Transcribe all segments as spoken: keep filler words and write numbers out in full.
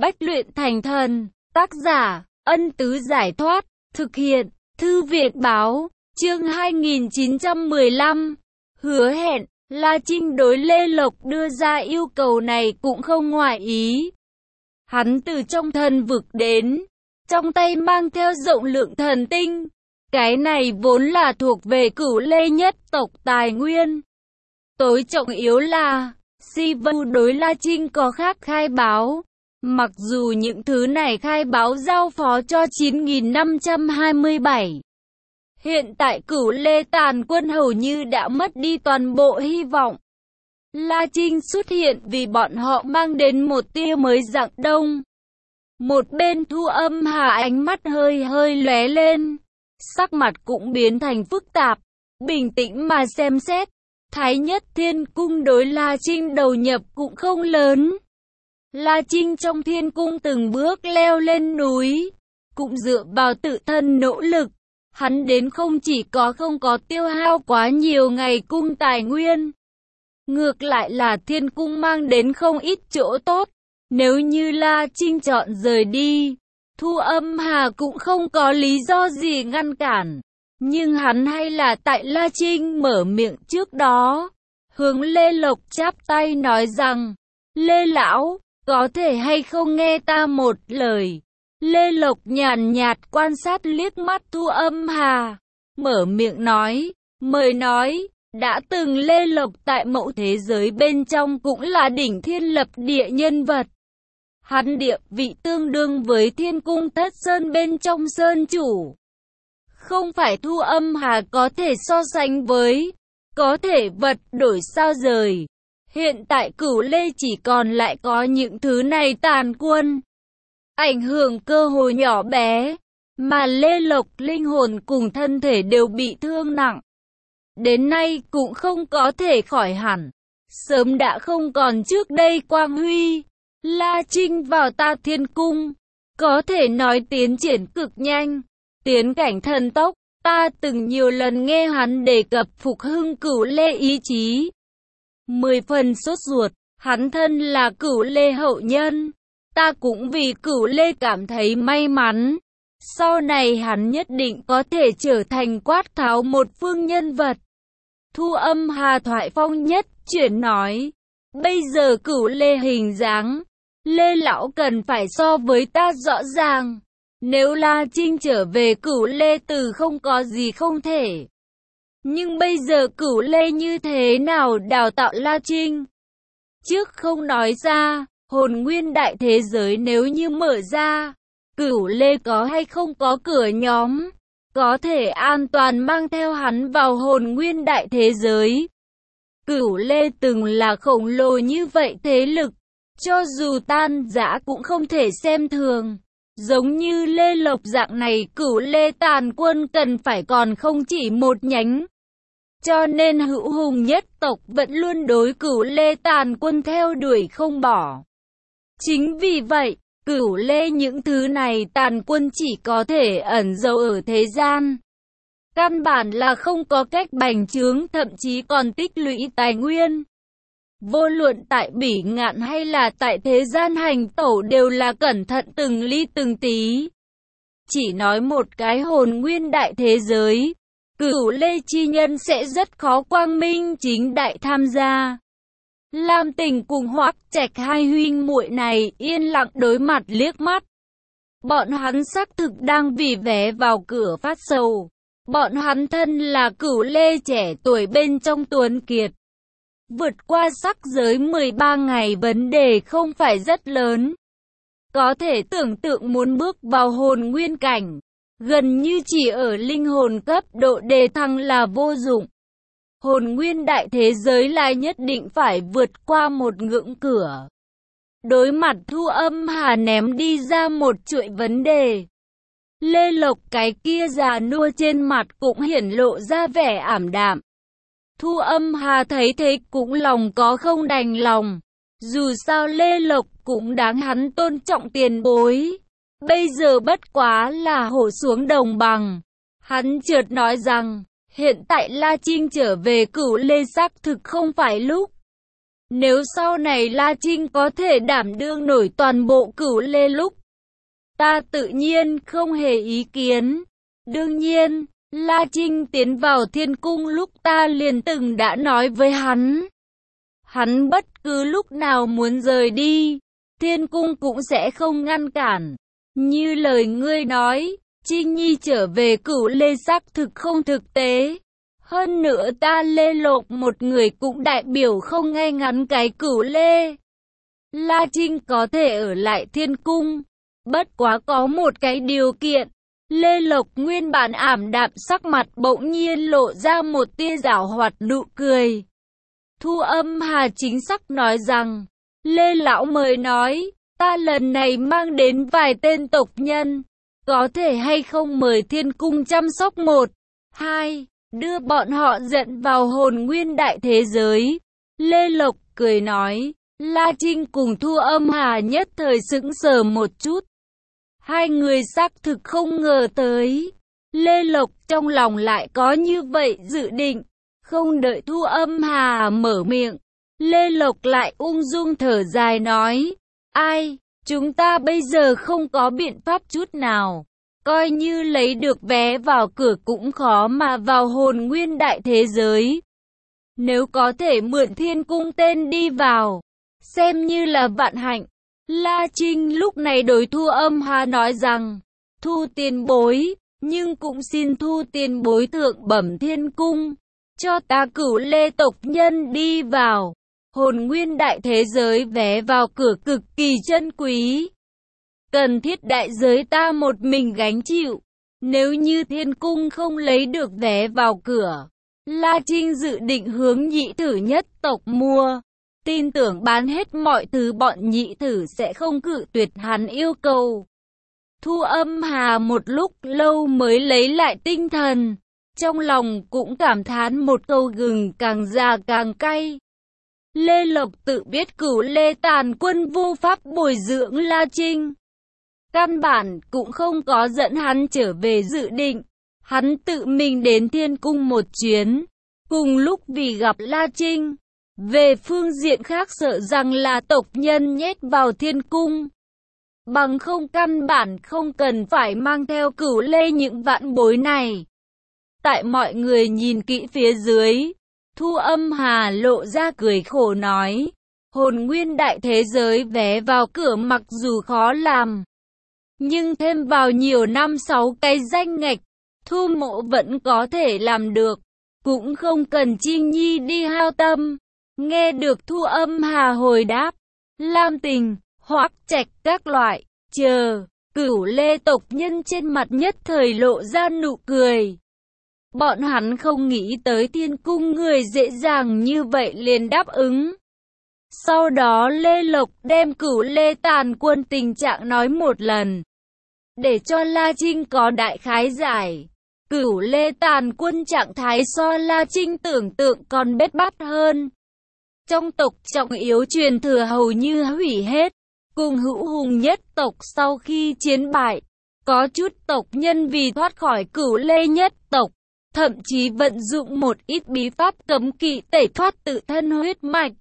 Bách luyện thành thần, tác giả, Ân Tứ Giải Thoát, thực hiện, Thư Việt Báo, chương hai nghìn chín trăm mười lăm, hứa hẹn, La Trinh đối Lê Lộc đưa ra yêu cầu này cũng không ngoại ý. Hắn từ trong thần vực đến, trong tay mang theo rộng lượng thần tinh, cái này vốn là thuộc về Cửu Lê nhất tộc tài nguyên. Tối trọng yếu là, Si Vu đối La Trinh có khác khai báo. Mặc dù những thứ này khai báo giao phó cho chín nghìn năm trăm hai mươi bảy. Hiện tại Cửu Lê tàn quân hầu như đã mất đi toàn bộ hy vọng. La Trinh xuất hiện vì bọn họ mang đến một tia mới rạng đông. Một bên Thu Âm Hà ánh mắt hơi hơi lóe lên, sắc mặt cũng biến thành phức tạp, bình tĩnh mà xem xét. Thái Nhất Thiên Cung đối La Trinh đầu nhập cũng không lớn. La Trinh trong thiên cung từng bước leo lên núi, cũng dựa vào tự thân nỗ lực. Hắn đến không chỉ có không có tiêu hao quá nhiều ngày cung tài nguyên, ngược lại là thiên cung mang đến không ít chỗ tốt. Nếu như La Trinh chọn rời đi, Thu Âm Hà cũng không có lý do gì ngăn cản. Nhưng hắn hay là tại La Trinh mở miệng trước đó, hướng Lê Lộc chắp tay nói rằng, Lê Lão, có thể hay không nghe ta một lời. Lê Lộc nhàn nhạt quan sát liếc mắt Thu Âm Hà, mở miệng nói, mời nói. Đã từng Lê Lộc tại mẫu thế giới bên trong cũng là đỉnh thiên lập địa nhân vật. Hắn địa vị tương đương với thiên cung Thất Sơn bên trong sơn chủ. Không phải Thu Âm Hà có thể so sánh với, có thể vật đổi sao rời. Hiện tại Cửu Lê chỉ còn lại có những thứ này tàn quân, ảnh hưởng cơ hội nhỏ bé, mà Lê Lộc linh hồn cùng thân thể đều bị thương nặng. Đến nay cũng không có thể khỏi hẳn, sớm đã không còn trước đây quang huy. La Trinh vào Ta Thiên Cung, có thể nói tiến triển cực nhanh, tiến cảnh thần tốc. Ta từng nhiều lần nghe hắn đề cập phục hưng Cửu Lê ý chí, mười phần sốt ruột. Hắn thân là Cửu Lê hậu nhân, ta cũng vì Cửu Lê cảm thấy may mắn. Sau này hắn nhất định có thể trở thành quát tháo một phương nhân vật. Thu Âm Hà thoại phong nhất chuyển nói, bây giờ Cửu Lê hình dáng, Lê Lão cần phải so với ta rõ ràng. Nếu La Trinh trở về Cửu Lê từ không có gì không thể. Nhưng bây giờ Cửu Lê như thế nào đào tạo La Trinh? Trước không nói ra, hồn nguyên đại thế giới nếu như mở ra, Cửu Lê có hay không có cửa nhóm, có thể an toàn mang theo hắn vào hồn nguyên đại thế giới. Cửu Lê từng là khổng lồ như vậy thế lực, cho dù tan rã cũng không thể xem thường. Giống như Lê Lộc dạng này Cửu Lê tàn quân cần phải còn không chỉ một nhánh. Cho nên Hữu Hùng nhất tộc vẫn luôn đối Cửu Lê tàn quân theo đuổi không bỏ. Chính vì vậy, Cửu Lê những thứ này tàn quân chỉ có thể ẩn giấu ở thế gian. Căn bản là không có cách bành trướng, thậm chí còn tích lũy tài nguyên. Vô luận tại Bỉ Ngạn hay là tại thế gian hành tẩu đều là cẩn thận từng ly từng tí. Chỉ nói một cái hồn nguyên đại thế giới, Cửu Lê chi nhân sẽ rất khó quang minh chính đại tham gia. Lam Tình cùng Hoắc Trạch hai huynh muội này yên lặng đối mặt liếc mắt. Bọn hắn xác thực đang vì vé vào cửa phát sầu. Bọn hắn thân là Cửu Lê trẻ tuổi bên trong tuấn kiệt. Vượt qua sắc giới mười ba ngày vấn đề không phải rất lớn. Có thể tưởng tượng muốn bước vào hồn nguyên cảnh, gần như chỉ ở linh hồn cấp độ đề thăng là vô dụng. Hồn nguyên đại thế giới là nhất định phải vượt qua một ngưỡng cửa. Đối mặt Thu Âm Hà ném đi ra một chuỗi vấn đề, Lê Lộc cái kia già nua trên mặt cũng hiển lộ ra vẻ ảm đạm. Thu Âm Hà thấy thế cũng lòng có không đành lòng. Dù sao Lê Lộc cũng đáng hắn tôn trọng tiền bối. Bây giờ bất quá là hổ xuống đồng bằng. Hắn chợt nói rằng, hiện tại La Trinh trở về Cửu Lê xác thực không phải lúc. Nếu sau này La Trinh có thể đảm đương nổi toàn bộ Cửu Lê lúc, ta tự nhiên không hề ý kiến. Đương nhiên, La Trinh tiến vào thiên cung lúc ta liền từng đã nói với hắn. Hắn bất cứ lúc nào muốn rời đi, thiên cung cũng sẽ không ngăn cản. Như lời ngươi nói, Trinh Nhi trở về Cửu Lê xác thực không thực tế. Hơn nữa ta Lê Lộc một người cũng đại biểu không ngay ngắn cái Cửu Lê. La Trinh có thể ở lại thiên cung, bất quá có một cái điều kiện. Lê Lộc nguyên bản ảm đạm sắc mặt bỗng nhiên lộ ra một tia giảo hoạt nụ cười. Thu Âm Hà chính xác nói rằng, Lê Lão mời nói, ta lần này mang đến vài tên tộc nhân, có thể hay không mời thiên cung chăm sóc một, hai, đưa bọn họ dẫn vào hồn nguyên đại thế giới. Lê Lộc cười nói, La Trinh cùng Thu Âm Hà nhất thời sững sờ một chút. Hai người xác thực không ngờ tới, Lê Lộc trong lòng lại có như vậy dự định. Không đợi Thu Âm Hà mở miệng, Lê Lộc lại ung dung thở dài nói, ai, chúng ta bây giờ không có biện pháp chút nào. Coi như lấy được vé vào cửa cũng khó mà vào hồn nguyên đại thế giới. Nếu có thể mượn thiên cung tên đi vào, xem như là vạn hạnh. La Trinh lúc này đối Thu Âm Hà nói rằng, thu tiền bối, nhưng cũng xin thu tiền bối thượng bẩm thiên cung, cho ta Cửu Lê tộc nhân đi vào. Hồn nguyên đại thế giới vé vào cửa cực kỳ chân quý. Cần thiết đại giới ta một mình gánh chịu. Nếu như thiên cung không lấy được vé vào cửa, La Trinh dự định hướng nhị thử nhất tộc mua. Tin tưởng bán hết mọi thứ bọn nhị thử sẽ không cự tuyệt hắn yêu cầu. Thu Âm Hà một lúc lâu mới lấy lại tinh thần. Trong lòng cũng cảm thán một câu gừng càng già càng cay. Lê Lộc tự biết Cửu Lê tàn quân vô pháp bồi dưỡng La Trinh. Căn bản cũng không có dẫn hắn trở về dự định. Hắn tự mình đến thiên cung một chuyến. Cùng lúc vì gặp La Trinh. Về phương diện khác sợ rằng là tộc nhân nhét vào thiên cung. Bằng không căn bản không cần phải mang theo Cửu Lê những vạn bối này. Tại mọi người nhìn kỹ phía dưới, Thu Âm Hà lộ ra cười khổ nói, hồn nguyên đại thế giới vé vào cửa mặc dù khó làm, nhưng thêm vào nhiều năm sáu cái danh ngạch, Thu Mộ vẫn có thể làm được, cũng không cần Trinh Nhi đi hao tâm. Nghe được Thu Âm Hà hồi đáp, Lam Tình, Hoắc Trạch các loại, chờ, Cửu Lê tộc nhân trên mặt nhất thời lộ ra nụ cười. Bọn hắn không nghĩ tới thiên cung người dễ dàng như vậy liền đáp ứng. Sau đó Lê Lộc đem Cửu Lê tàn quân tình trạng nói một lần, để cho La Trinh có đại khái giải. Cửu Lê tàn quân trạng thái so La Trinh tưởng tượng còn bết bát hơn. Trong tộc trọng yếu truyền thừa hầu như hủy hết, cùng hữu hùng nhất tộc sau khi chiến bại. Có chút tộc nhân vì thoát khỏi Cửu Lê nhất tộc, thậm chí vận dụng một ít bí pháp cấm kỵ tẩy thoát tự thân huyết mạch.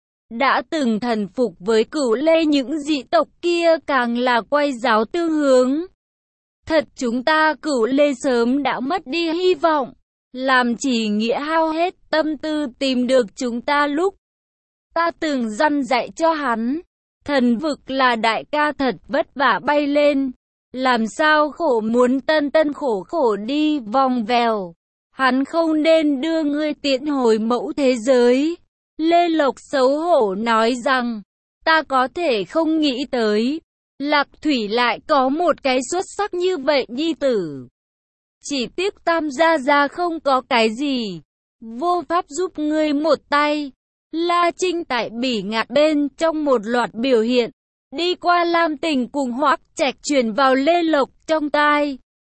Đã từng thần phục với Cửu Lê những dị tộc kia càng là quay giáo tương hướng. Thật chúng ta Cửu Lê sớm đã mất đi hy vọng, làm chỉ nghĩa hao hết tâm tư tìm được chúng ta lúc. Ta từng răn dạy cho hắn, thần vực là đại ca thật vất vả bay lên, làm sao khổ muốn tân tân khổ khổ đi vòng vèo. Hắn không nên đưa ngươi tiễn hồi mẫu thế giới. Lê Lộc xấu hổ nói rằng, ta có thể không nghĩ tới, Lạc Thủy lại có một cái xuất sắc như vậy nhi tử. Chỉ tiếc Tam gia gia không có cái gì, vô pháp giúp ngươi một tay. La Trinh tại bỉ ngạn bên trong một loạt biểu hiện, đi qua Lam Tình cùng Hoắc Trạch truyền vào Lê Lộc trong tai,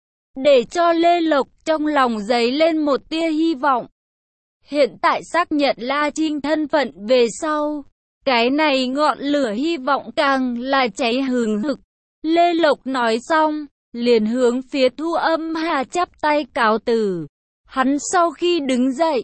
để cho Lê Lộc trong lòng dấy lên một tia hy vọng. Hiện tại xác nhận La Trinh thân phận về sau, cái này ngọn lửa hy vọng càng là cháy hừng hực. Lê Lộc nói xong, liền hướng phía Thu Âm Hà chắp tay cáo từ. Hắn sau khi đứng dậy,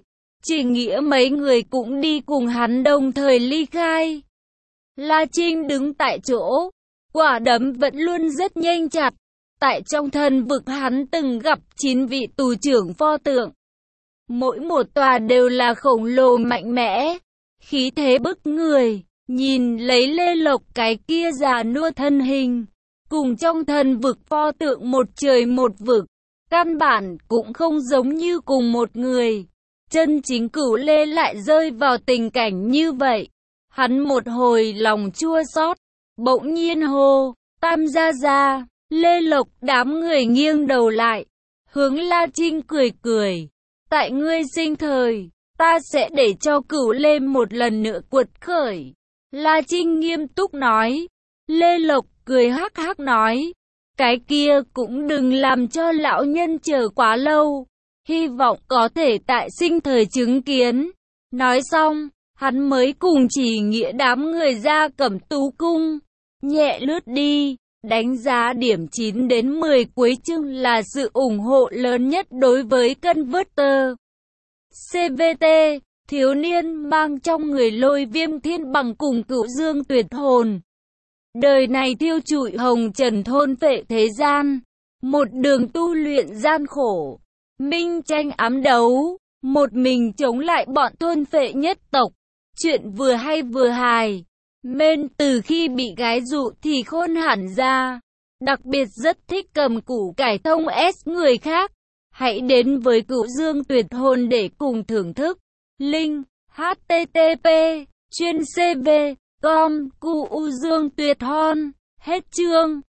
Chỉ nghĩa mấy người cũng đi cùng hắn đồng thời ly khai. La Trinh đứng tại chỗ, quả đấm vẫn luôn rất nhanh chặt. Tại trong thần vực hắn từng gặp chín vị tù trưởng pho tượng. Mỗi một tòa đều là khổng lồ mạnh mẽ, khí thế bức người. Nhìn lấy Lê Lộc cái kia già nua thân hình, cùng trong thần vực pho tượng một trời một vực, căn bản cũng không giống như cùng một người. Chân chính Cửu Lê lại rơi vào tình cảnh như vậy. Hắn một hồi lòng chua xót, bỗng nhiên hô, Tam gia gia. Lê Lộc đám người nghiêng đầu lại, hướng La Trinh cười cười. Tại ngươi sinh thời, ta sẽ để cho Cửu Lê một lần nữa quật khởi. La Trinh nghiêm túc nói. Lê Lộc cười hắc hắc nói, cái kia cũng đừng làm cho lão nhân chờ quá lâu. Hy vọng có thể tại sinh thời chứng kiến. Nói xong, hắn mới cùng Chỉ Nghĩa đám người ra Cẩm Tú cung, nhẹ lướt đi. Đánh giá điểm chín đến mười cuối chương là sự ủng hộ lớn nhất đối với Converter. xê vê tê, thiếu niên mang trong người Lôi Viêm Thiên Bằng cùng Cửu Dương Tuyệt Hồn. Đời này thiêu trụi hồng trần thôn phệ thế gian, một đường tu luyện gian khổ, minh tranh ám đấu, một mình chống lại bọn thôn phệ nhất tộc. Chuyện vừa hay vừa hài. Mên từ khi bị gái dụ thì khôn hẳn ra. Đặc biệt rất thích cầm củ cải thông S người khác. Hãy đến với Cửu Dương Tuyệt Hồn để cùng thưởng thức. Link H T T P chuyên C V com Cửu Dương Tuyệt Hồn. Hết chương.